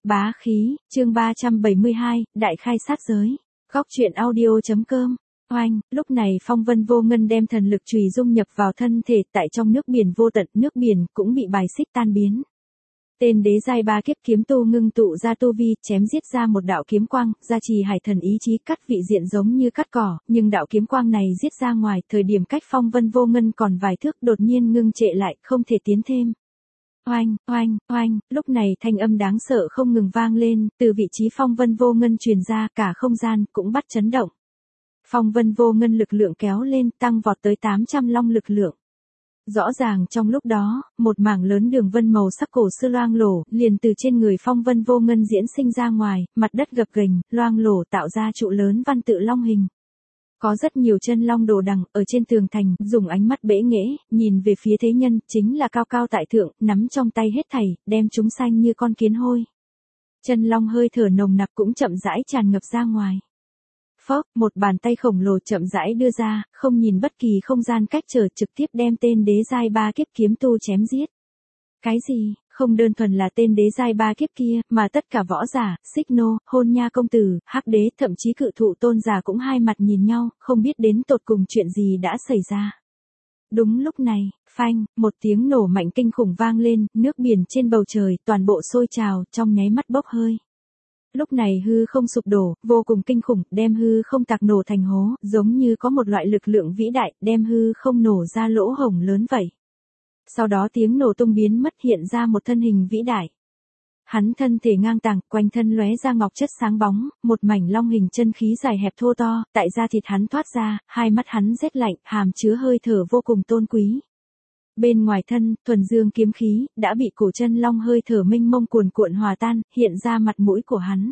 Bá khí, chương 372, đại khai sát giới. Góc truyện audio.com. Oanh, lúc này Phong Vân Vô Ngân đem thần lực chùy dung nhập vào thân thể, tại trong nước biển vô tận, nước biển cũng bị bài xích tan biến. Tên đế giai ba kiếp kiếm tu ngưng tụ ra tu vi, chém giết ra một đạo kiếm quang, gia trì hải thần ý chí cắt vị diện giống như cắt cỏ, nhưng đạo kiếm quang này giết ra ngoài, thời điểm cách Phong Vân Vô Ngân còn vài thước đột nhiên ngưng trệ lại, không thể tiến thêm. Oanh, oanh, oanh, lúc này thanh âm đáng sợ không ngừng vang lên, từ vị trí Phong Vân Vô Ngân truyền ra, cả không gian cũng bắt chấn động. Phong Vân Vô Ngân lực lượng kéo lên, tăng vọt tới 800 long lực lượng. Rõ ràng trong lúc đó, một mảng lớn đường vân màu sắc cổ xưa loang lổ, liền từ trên người Phong Vân Vô Ngân diễn sinh ra ngoài, mặt đất gập ghềnh, loang lổ tạo ra trụ lớn văn tự long hình. Có rất nhiều chân long đồ đằng, ở trên tường thành, dùng ánh mắt bẽ nghễ, nhìn về phía thế nhân, chính là cao cao tại thượng, nắm trong tay hết thảy, đem chúng xanh như con kiến hôi. Chân long hơi thở nồng nặc cũng chậm rãi tràn ngập ra ngoài. Phốc, một bàn tay khổng lồ chậm rãi đưa ra, không nhìn bất kỳ không gian cách trở, trực tiếp đem tên đế giai ba kiếp kiếm tu chém giết. Cái gì? Không đơn thuần là tên đế giai ba kiếp kia, mà tất cả võ giả, xích nô, hôn nha công tử, hắc đế, thậm chí cự thụ tôn giả cũng hai mặt nhìn nhau, không biết đến tột cùng chuyện gì đã xảy ra. Đúng lúc này, phanh, một tiếng nổ mạnh kinh khủng vang lên, nước biển trên bầu trời, toàn bộ sôi trào, trong nháy mắt bốc hơi. Lúc này hư không sụp đổ, vô cùng kinh khủng, đem hư không tạc nổ thành hố, giống như có một loại lực lượng vĩ đại, đem hư không nổ ra lỗ hổng lớn vậy. Sau đó tiếng nổ tung biến mất, hiện ra một thân hình vĩ đại. Hắn thân thể ngang tàng, quanh thân lóe ra ngọc chất sáng bóng, một mảnh long hình chân khí dài hẹp thô to, tại da thịt hắn thoát ra, hai mắt hắn rét lạnh, hàm chứa hơi thở vô cùng tôn quý. Bên ngoài thân, thuần dương kiếm khí, đã bị cổ chân long hơi thở mênh mông cuồn cuộn hòa tan, hiện ra mặt mũi của hắn.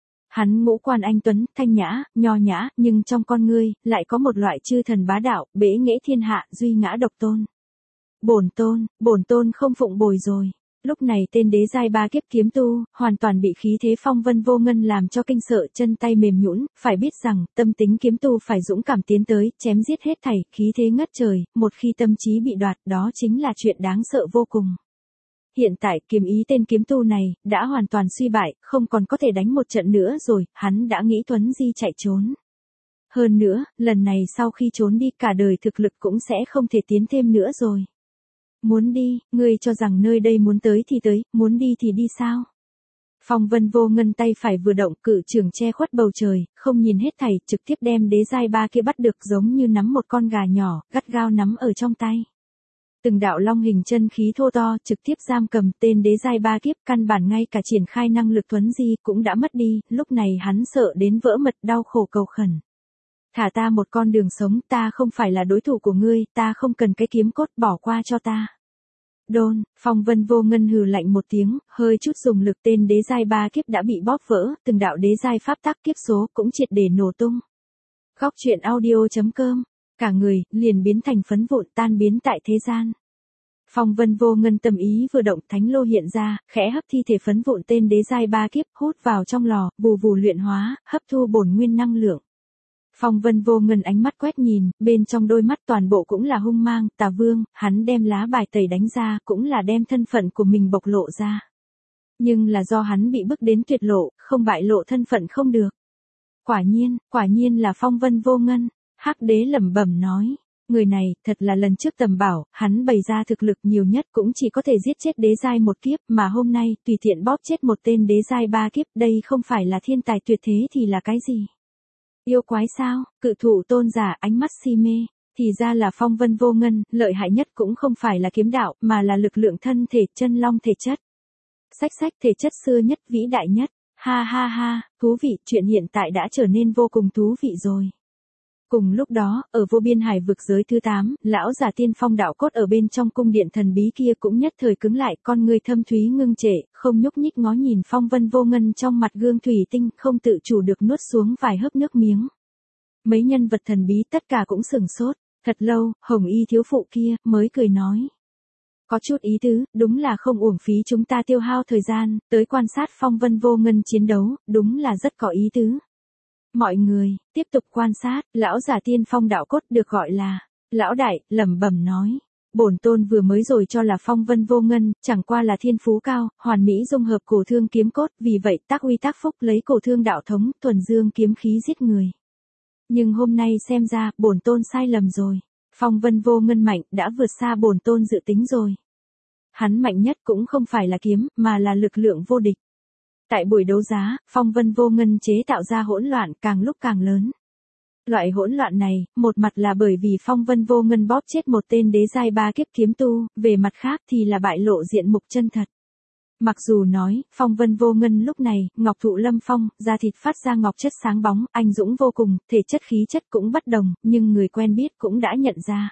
Hắn ngũ quan anh tuấn, thanh nhã, nho nhã, nhưng trong con ngươi, lại có một loại chư thần bá đạo, bẽ nghễ thiên hạ, duy ngã độc tôn. Bổn tôn không phụng bồi rồi. Lúc này tên đế giai ba kiếp kiếm tu, hoàn toàn bị khí thế Phong Vân Vô Ngân làm cho kinh sợ, chân tay mềm nhũn, phải biết rằng, tâm tính kiếm tu phải dũng cảm tiến tới, chém giết hết thảy, khí thế ngất trời, một khi tâm trí bị đoạt, đó chính là chuyện đáng sợ vô cùng. Hiện tại, kiếm ý tên kiếm tu này, đã hoàn toàn suy bại, không còn có thể đánh một trận nữa rồi, hắn đã nghĩ Tuấn Di chạy trốn. Hơn nữa, lần này sau khi trốn đi, cả đời thực lực cũng sẽ không thể tiến thêm nữa rồi. Muốn đi, ngươi cho rằng nơi đây muốn tới thì tới, muốn đi thì đi sao? Phong Vân Vô Ngân tay phải vừa động, cự trường che khuất bầu trời, không nhìn hết thảy, trực tiếp đem đế giai ba kia bắt được, giống như nắm một con gà nhỏ, gắt gao nắm ở trong tay. Từng đạo long hình chân khí thô to, trực tiếp giam cầm tên đế giai ba kiếp, căn bản ngay cả triển khai năng lực Tuấn Di cũng đã mất đi, lúc này hắn sợ đến vỡ mật, đau khổ cầu khẩn. Thả ta một con đường sống, ta không phải là đối thủ của ngươi, ta không cần cái kiếm cốt, bỏ qua cho ta. Đôn, Phong Vân Vô Ngân hừ lạnh một tiếng, hơi chút dùng lực, tên đế giai ba kiếp đã bị bóp vỡ, từng đạo đế giai pháp tắc kiếp số cũng triệt để nổ tung. Góc truyện audio.com, cả người liền biến thành phấn vụn, tan biến tại thế gian. Phong Vân Vô Ngân tâm ý vừa động, thánh lô hiện ra, khẽ hấp thi thể phấn vụn tên đế giai ba kiếp, hút vào trong lò, vù vù luyện hóa, hấp thu bổn nguyên năng lượng. Phong Vân Vô Ngân ánh mắt quét nhìn, bên trong đôi mắt toàn bộ cũng là hung mang, Tà Vương, hắn đem lá bài tẩy đánh ra, cũng là đem thân phận của mình bộc lộ ra. Nhưng là do hắn bị bức đến tuyệt lộ, không bại lộ thân phận không được. Quả nhiên là Phong Vân Vô Ngân, hắc đế lẩm bẩm nói. Người này, thật là lần trước tầm bảo, hắn bày ra thực lực nhiều nhất cũng chỉ có thể giết chết đế giai một kiếp, mà hôm nay, tùy tiện bóp chết một tên đế giai ba kiếp, đây không phải là thiên tài tuyệt thế thì là cái gì? Yêu quái sao? Cự thụ tôn giả ánh mắt si mê, thì ra là Phong Vân Vô Ngân, lợi hại nhất cũng không phải là kiếm đạo, mà là lực lượng thân thể, chân long thể chất. Sách thể chất xưa nhất, vĩ đại nhất, ha ha ha, thú vị, chuyện hiện tại đã trở nên vô cùng thú vị rồi. Cùng lúc đó, ở vô biên hải vực giới thứ 8, lão giả tiên phong đạo cốt ở bên trong cung điện thần bí kia cũng nhất thời cứng lại, con người thâm thúy ngưng trệ, không nhúc nhích ngó nhìn Phong Vân Vô Ngân trong mặt gương thủy tinh, không tự chủ được nuốt xuống vài hớp nước miếng. Mấy nhân vật thần bí tất cả cũng sửng sốt, thật lâu, hồng y thiếu phụ kia, mới cười nói. Có chút ý tứ, đúng là không uổng phí chúng ta tiêu hao thời gian, tới quan sát Phong Vân Vô Ngân chiến đấu, đúng là rất có ý tứ. Mọi người, tiếp tục quan sát, lão giả tiên phong đạo cốt được gọi là, lão đại, lẩm bẩm nói. Bổn tôn vừa mới rồi cho là phong vân vô ngân, chẳng qua là thiên phú cao, hoàn mỹ dung hợp cổ thương kiếm cốt, vì vậy tác uy tác phúc lấy cổ thương đạo thống, thuần dương kiếm khí giết người. Nhưng hôm nay xem ra, bổn tôn sai lầm rồi. Phong vân vô ngân mạnh, đã vượt xa bổn tôn dự tính rồi. Hắn mạnh nhất cũng không phải là kiếm, mà là lực lượng vô địch. Tại buổi đấu giá, phong vân vô ngân chế tạo ra hỗn loạn càng lúc càng lớn. Loại hỗn loạn này, một mặt là bởi vì phong vân vô ngân bóp chết một tên đế giai 3 kiếp kiếm tu, về mặt khác thì là bại lộ diện mục chân thật. Mặc dù nói, phong vân vô ngân lúc này, ngọc thụ lâm phong, da thịt phát ra ngọc chất sáng bóng, anh dũng vô cùng, thể chất khí chất cũng bất đồng, nhưng người quen biết cũng đã nhận ra.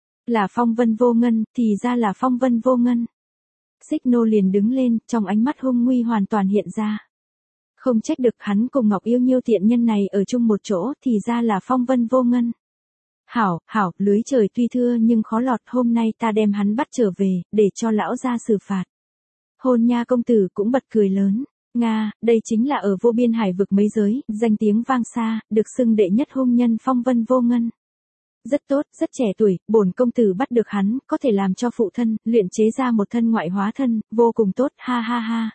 Là phong vân vô ngân, thì ra là phong vân vô ngân. Xích Nô liền đứng lên, trong ánh mắt hung nguy hoàn toàn hiện ra. Không trách được hắn cùng Ngọc Yêu Nhiêu tiện nhân này ở chung một chỗ, thì ra là phong vân vô ngân. Hảo, lưới trời tuy thưa nhưng khó lọt, hôm nay ta đem hắn bắt trở về, để cho lão ra xử phạt. Hôn Nha công tử cũng bật cười lớn. Nga, đây chính là ở vô biên hải vực mấy giới, danh tiếng vang xa, được xưng đệ nhất hung nhân phong vân vô ngân. Rất tốt, rất trẻ tuổi, bổn công tử bắt được hắn, có thể làm cho phụ thân, luyện chế ra một thân ngoại hóa thân, vô cùng tốt, ha ha ha.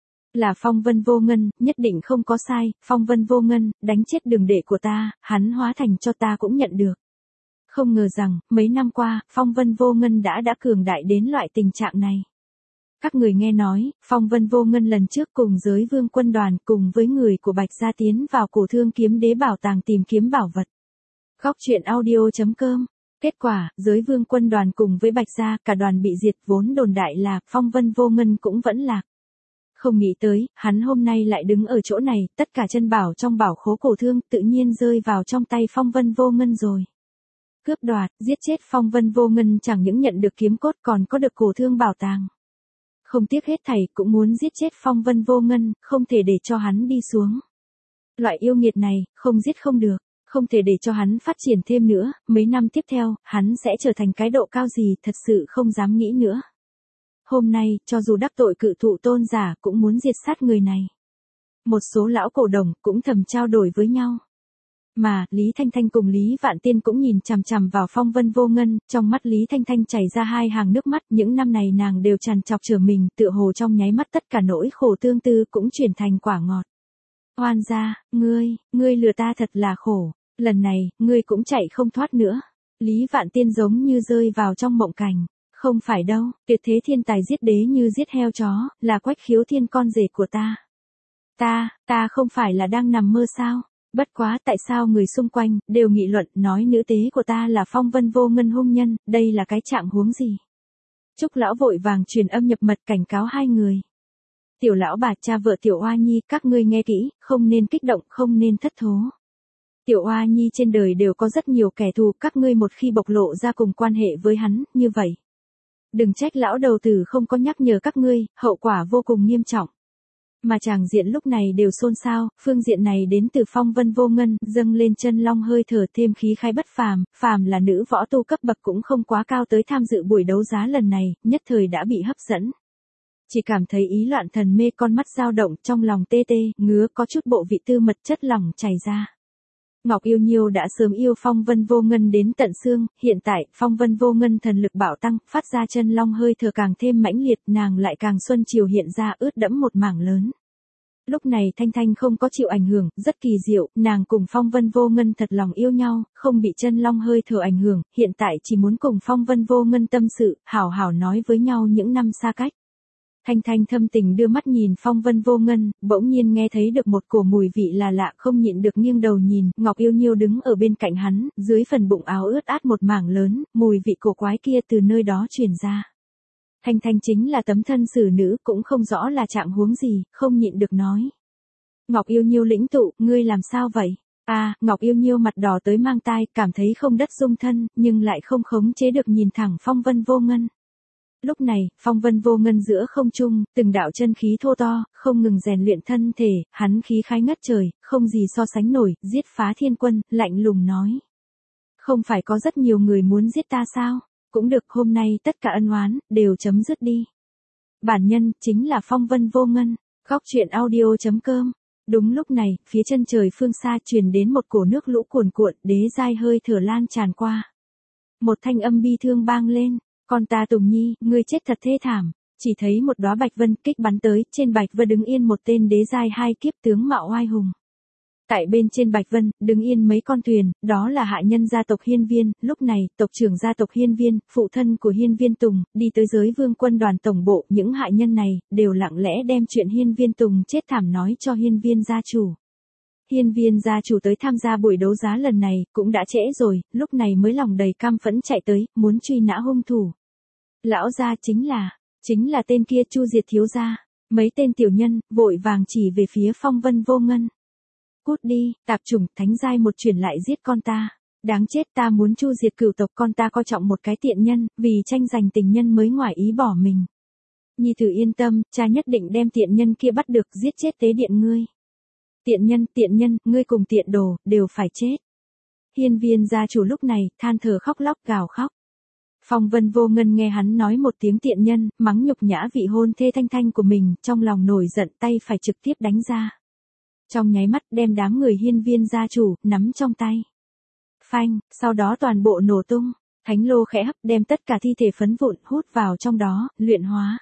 Là phong vân vô ngân, nhất định không có sai, phong vân vô ngân, đánh chết đường đệ của ta, hắn hóa thành cho ta cũng nhận được. Không ngờ rằng, mấy năm qua, phong vân vô ngân đã cường đại đến loại tình trạng này. Các người nghe nói, phong vân vô ngân lần trước cùng giới vương quân đoàn cùng với người của Bạch Gia tiến vào cổ thương kiếm đế bảo tàng tìm kiếm bảo vật. Góc truyện audio.com. Kết quả, giới vương quân đoàn cùng với Bạch Gia, cả đoàn bị diệt, vốn đồn đại là, phong vân vô ngân cũng vẫn lạc. Không nghĩ tới, hắn hôm nay lại đứng ở chỗ này, tất cả chân bảo trong bảo khố cổ thương tự nhiên rơi vào trong tay phong vân vô ngân rồi. Cướp đoạt, giết chết phong vân vô ngân chẳng những nhận được kiếm cốt còn có được cổ thương bảo tàng. Không tiếc hết thảy cũng muốn giết chết phong vân vô ngân, không thể để cho hắn đi xuống. Loại yêu nghiệt này, không giết không được, không thể để cho hắn phát triển thêm nữa, mấy năm tiếp theo, hắn sẽ trở thành cái độ cao gì thật sự không dám nghĩ nữa. Hôm nay, cho dù đắc tội cự thụ tôn giả cũng muốn diệt sát người này. Một số lão cổ đồng cũng thầm trao đổi với nhau. Mà, Lý Thanh Thanh cùng Lý Vạn Tiên cũng nhìn chằm chằm vào phong vân vô ngân, trong mắt Lý Thanh Thanh chảy ra hai hàng nước mắt, những năm này nàng đều tràn trọc trở mình, tựa hồ trong nháy mắt tất cả nỗi khổ tương tư cũng chuyển thành quả ngọt. Oan gia, ngươi lừa ta thật là khổ, lần này, ngươi cũng chạy không thoát nữa. Lý Vạn Tiên giống như rơi vào trong mộng cảnh. Không phải đâu, tuyệt thế thiên tài giết đế như giết heo chó, là Quách Khiếu Thiên con rể của ta. Ta không phải là đang nằm mơ sao? Bất quá tại sao người xung quanh, đều nghị luận, nói nữ tế của ta là phong vân vô ngân hung nhân, đây là cái trạng huống gì? Trúc lão vội vàng truyền âm nhập mật cảnh cáo hai người. Tiểu lão bà cha vợ Tiểu Oa Nhi, các ngươi nghe kỹ, không nên kích động, không nên thất thố. Tiểu Oa Nhi trên đời đều có rất nhiều kẻ thù, các ngươi một khi bộc lộ ra cùng quan hệ với hắn, như vậy. Đừng trách lão đầu tử không có nhắc nhở các ngươi, hậu quả vô cùng nghiêm trọng. Mà tràng diện lúc này đều xôn xao, phương diện này đến từ phong vân vô ngân, dâng lên chân long hơi thở thêm khí khai bất phàm, phàm là nữ võ tu cấp bậc cũng không quá cao tới tham dự buổi đấu giá lần này, nhất thời đã bị hấp dẫn. Chỉ cảm thấy ý loạn thần mê, con mắt dao động, trong lòng tê tê, ngứa, có chút bộ vị tư mật chất lỏng chảy ra. Ngọc Yêu Nhiêu đã sớm yêu phong vân vô ngân đến tận xương, hiện tại, phong vân vô ngân thần lực bạo tăng, phát ra chân long hơi thở càng thêm mãnh liệt, nàng lại càng xuân chiều hiện ra ướt đẫm một mảng lớn. Lúc này Thanh Thanh không có chịu ảnh hưởng, rất kỳ diệu, nàng cùng phong vân vô ngân thật lòng yêu nhau, không bị chân long hơi thở ảnh hưởng, hiện tại chỉ muốn cùng phong vân vô ngân tâm sự, hảo hảo nói với nhau những năm xa cách. Thanh Thanh thâm tình đưa mắt nhìn phong vân vô ngân, bỗng nhiên nghe thấy được một cổ mùi vị là lạ, không nhịn được nghiêng đầu nhìn, Ngọc Yêu Nhiêu đứng ở bên cạnh hắn, dưới phần bụng áo ướt át một mảng lớn, mùi vị cổ quái kia từ nơi đó truyền ra. Thanh Thanh chính là tấm thân xử nữ, cũng không rõ là trạng huống gì, không nhịn được nói. Ngọc Yêu Nhiêu lĩnh tụ, ngươi làm sao vậy? Ngọc Yêu Nhiêu mặt đỏ tới mang tai, cảm thấy không đất dung thân, nhưng lại không khống chế được nhìn thẳng phong vân vô ngân. Lúc này, phong vân vô ngân giữa không trung, từng đạo chân khí thô to, không ngừng rèn luyện thân thể, hắn khí khái ngất trời, không gì so sánh nổi, giết phá thiên quân, lạnh lùng nói. Không phải có rất nhiều người muốn giết ta sao? Cũng được, hôm nay tất cả ân oán, đều chấm dứt đi. Bản nhân, chính là phong vân vô ngân. Góc truyện audio.com. Đúng lúc này, phía chân trời phương xa truyền đến một cổ nước lũ cuồn cuộn, đế giai hơi thở lan tràn qua. Một thanh âm bi thương vang lên. Con ta Tùng Nhi, ngươi chết thật thê thảm. Chỉ thấy một đóa bạch vân kích bắn tới, trên bạch vân đứng yên một tên đế giai 2 kiếp tướng mạo oai hùng. Tại bên trên bạch vân, đứng yên mấy con thuyền, đó là hạ nhân gia tộc Hiên Viên. Lúc này, tộc trưởng gia tộc Hiên Viên, phụ thân của Hiên Viên Tùng, đi tới giới vương quân đoàn tổng bộ. Những hạ nhân này, đều lặng lẽ đem chuyện Hiên Viên Tùng chết thảm nói cho Hiên Viên gia chủ. Hiên Viên gia chủ tới tham gia buổi đấu giá lần này, cũng đã trễ rồi, lúc này mới lòng đầy cam phẫn chạy tới, muốn truy nã hung thủ. Lão gia chính là tên kia Chu Diệt thiếu gia. Mấy tên tiểu nhân, vội vàng chỉ về phía Phong Vân Vô Ngân. Cút đi, tạp chủng, thánh giai một chuyển lại giết con ta. Đáng chết, ta muốn Chu Diệt cửu tộc, con ta coi trọng một cái tiện nhân, vì tranh giành tình nhân mới ngoại ý bỏ mình. Nhi tử yên tâm, cha nhất định đem tiện nhân kia bắt được, giết chết tế điện ngươi. Tiện nhân, ngươi cùng tiện đồ, đều phải chết. Hiên Viên gia chủ lúc này, than thở khóc lóc gào khóc. Phong Vân Vô Ngân nghe hắn nói một tiếng tiện nhân, mắng nhục nhã vị hôn thê Thanh Thanh của mình, trong lòng nổi giận, tay phải trực tiếp đánh ra. Trong nháy mắt đem đám người Hiên Viên gia chủ, nắm trong tay. Phanh, sau đó toàn bộ nổ tung, thánh lô khẽ hấp đem tất cả thi thể phấn vụn hút vào trong đó, luyện hóa.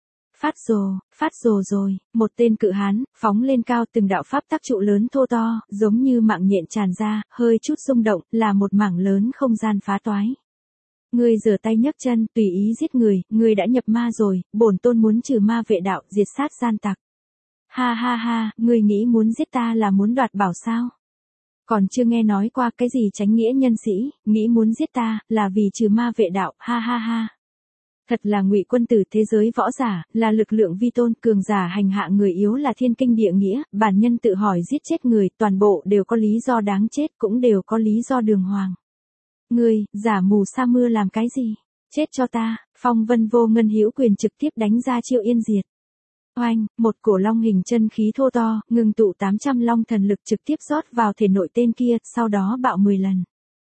Phát rồ rồi, một tên cự hán, phóng lên cao, từng đạo pháp tắc trụ lớn thô to, giống như mạng nhện tràn ra, hơi chút rung động, là một mảng lớn không gian phá toái. Ngươi giở tay nhấc chân, tùy ý giết người, ngươi đã nhập ma rồi, bổn tôn muốn trừ ma vệ đạo, diệt sát gian tặc. Ha ha ha, ngươi nghĩ muốn giết ta là muốn đoạt bảo sao? Còn chưa nghe nói qua cái gì chánh nghĩa nhân sĩ, nghĩ muốn giết ta, là vì trừ ma vệ đạo, ha ha ha. Thật là Ngụy quân tử, thế giới võ giả, là lực lượng vi tôn, cường giả hành hạ người yếu là thiên kinh địa nghĩa, bản nhân tự hỏi giết chết người, toàn bộ đều có lý do đáng chết, cũng đều có lý do đường hoàng. Ngươi, giả mù sa mưa làm cái gì? Chết cho ta, Phong Vân Vô Ngân hữu quyền trực tiếp đánh ra chiêu yên diệt. Oanh, một cổ long hình chân khí thô to, ngừng tụ 800 long thần lực trực tiếp rót vào thể nội tên kia, sau đó bạo 10 lần.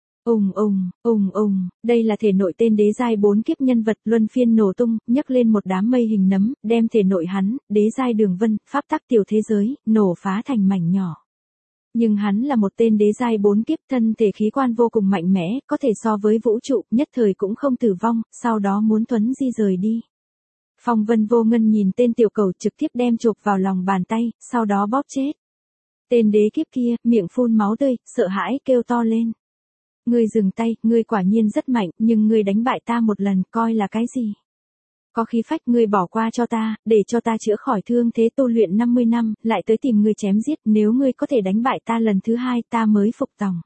Đây là thể nội tên đế giai 4 kiếp nhân vật luân phiên nổ tung, nhấc lên một đám mây hình nấm, đem thể nội hắn, đế giai đường vân, pháp tắc tiểu thế giới, nổ phá thành mảnh nhỏ. Nhưng hắn là một tên đế giai 4 kiếp, thân thể khí quan vô cùng mạnh mẽ, có thể so với vũ trụ, nhất thời cũng không tử vong, sau đó muốn thuấn di rời đi. Phong Vân Vô Ngân nhìn tên tiểu cầu trực tiếp đem chộp vào lòng bàn tay, sau đó bóp chết. Tên đế kiếp kia, miệng phun máu tươi, sợ hãi kêu to lên. Ngươi dừng tay, ngươi quả nhiên rất mạnh, nhưng ngươi đánh bại ta một lần, coi là cái gì? Có khí phách, ngươi bỏ qua cho ta, để cho ta chữa khỏi thương thế tu luyện 50 năm, lại tới tìm ngươi chém giết, nếu ngươi có thể đánh bại ta lần thứ 2 ta mới phục tòng.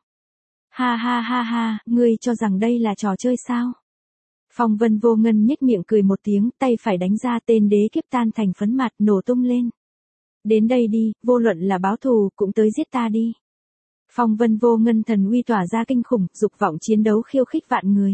Ha ha ha ha, ngươi cho rằng đây là trò chơi sao? Phong Vân Vô Ngân nhếch miệng cười một tiếng, tay phải đánh ra, tên đế kiếp tan thành phấn mặt, nổ tung lên. Đến đây đi, vô luận là báo thù, cũng tới giết ta đi. Phong Vân Vô Ngân thần uy tỏa ra kinh khủng, dục vọng chiến đấu khiêu khích vạn người.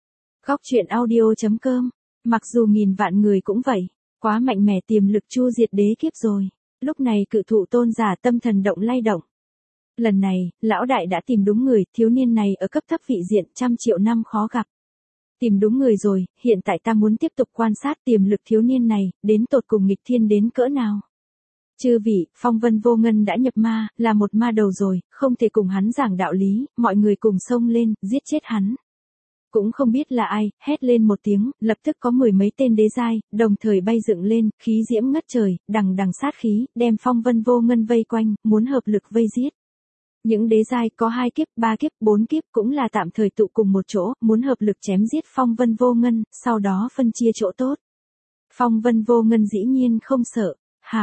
Góc truyện audio.com, mặc dù nghìn vạn người cũng vậy, quá mạnh mẽ, tiềm lực Chu Diệt đế kiếp rồi. Lúc này cự thụ tôn giả tâm thần động lay động. Lần này, lão đại đã tìm đúng người, thiếu niên này ở cấp thấp vị diện, 100 triệu năm khó gặp. Tìm đúng người rồi, hiện tại ta muốn tiếp tục quan sát tiềm lực thiếu niên này, đến tột cùng nghịch thiên đến cỡ nào. Chư vị, Phong Vân Vô Ngân đã nhập ma, là một ma đầu rồi, không thể cùng hắn giảng đạo lý, mọi người cùng xông lên, giết chết hắn. Cũng không biết là ai, hét lên một tiếng, lập tức có 10 mấy tên đế giai, đồng thời bay dựng lên, khí diễm ngất trời, đằng đằng sát khí, đem Phong Vân Vô Ngân vây quanh, muốn hợp lực vây giết. Những đế giai có 2 kiếp, 3 kiếp, 4 kiếp cũng là tạm thời tụ cùng một chỗ, muốn hợp lực chém giết Phong Vân Vô Ngân, sau đó phân chia chỗ tốt. Phong Vân Vô Ngân dĩ nhiên không sợ.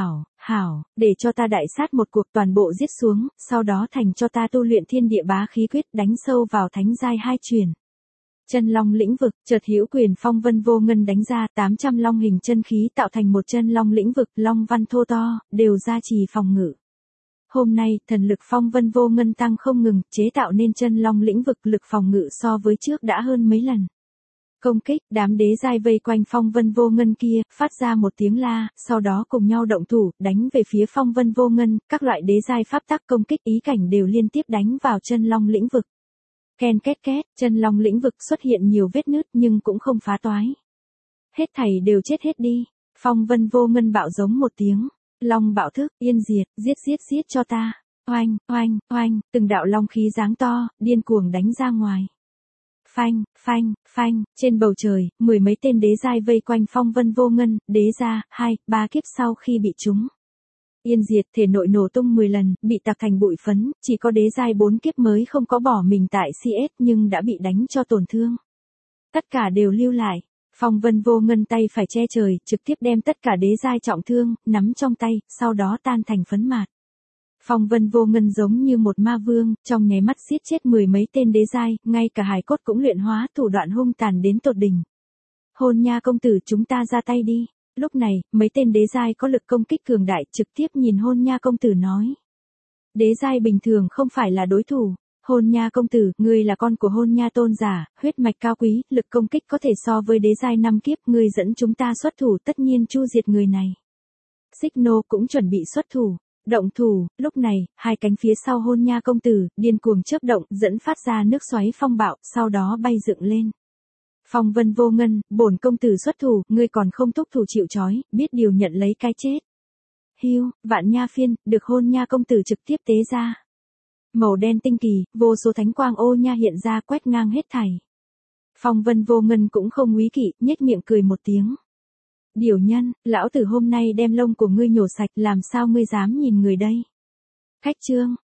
Hảo, để cho ta đại sát một cuộc, toàn bộ giết xuống, sau đó thành cho ta tu luyện thiên địa bá khí quyết, đánh sâu vào thánh giai 2 truyền. Chân long lĩnh vực, chợt hữu quyền Phong Vân Vô Ngân đánh ra, 800 long hình chân khí tạo thành một chân long lĩnh vực, long văn thô to, đều gia trì phòng ngự. Hôm nay, thần lực Phong Vân Vô Ngân tăng không ngừng, chế tạo nên chân long lĩnh vực, lực phòng ngự so với trước đã hơn mấy lần. Công kích, đám đế giai vây quanh Phong Vân Vô Ngân kia, phát ra một tiếng la, sau đó cùng nhau động thủ, đánh về phía Phong Vân Vô Ngân, các loại đế giai pháp tắc công kích ý cảnh đều liên tiếp đánh vào chân long lĩnh vực. Ken két két, chân long lĩnh vực xuất hiện nhiều vết nứt nhưng cũng không phá toái. Hết thảy đều chết hết đi. Phong Vân Vô Ngân bạo giống một tiếng. Long bạo thức, yên diệt, giết cho ta. Oanh, từng đạo long khí giáng to, điên cuồng đánh ra ngoài. Phanh, phanh, phanh, trên bầu trời, mười mấy tên đế giai vây quanh Phong Vân Vô Ngân, đế gia, 2, 3 kiếp sau khi bị trúng yên diệt, thể nội nổ tung 10 lần, bị tạc thành bụi phấn, chỉ có đế giai 4 kiếp mới không có bỏ mình tại CS nhưng đã bị đánh cho tổn thương. Tất cả đều lưu lại. Phong Vân Vô Ngân tay phải che trời, trực tiếp đem tất cả đế giai trọng thương, nắm trong tay, sau đó tan thành phấn mạt. Phong Vân Vô Ngân giống như một ma vương, trong nháy mắt giết chết mười mấy tên đế giai, ngay cả hài cốt cũng luyện hóa, thủ đoạn hung tàn đến tột đỉnh. Hôn Nha công tử, chúng ta ra tay đi. Lúc này, mấy tên đế giai có lực công kích cường đại trực tiếp nhìn Hôn Nha công tử nói. Đế giai bình thường không phải là đối thủ. Hôn Nha công tử, ngươi là con của Hôn Nha tôn giả, huyết mạch cao quý, lực công kích có thể so với đế giai 5 kiếp, ngươi dẫn chúng ta xuất thủ, tất nhiên chu diệt người này. Xích Nô cũng chuẩn bị xuất thủ. Động thủ, lúc này, hai cánh phía sau Hôn Nha công tử, điên cuồng chớp động, dẫn phát ra nước xoáy phong bạo, sau đó bay dựng lên. Phong Vân Vô Ngân, bổn công tử xuất thủ, ngươi còn không thúc thủ chịu trói, biết điều nhận lấy cái chết. Hưu, Vạn Nha phiên, được Hôn Nha công tử trực tiếp tế ra. Màu đen tinh kỳ, vô số thánh quang ô nha hiện ra quét ngang hết thảy. Phong Vân Vô Ngân cũng không úy kỵ, nhếch miệng cười một tiếng. Điều nhân, lão tử hôm nay đem lông của ngươi nhổ sạch, làm sao ngươi dám nhìn người đây? Khách trương,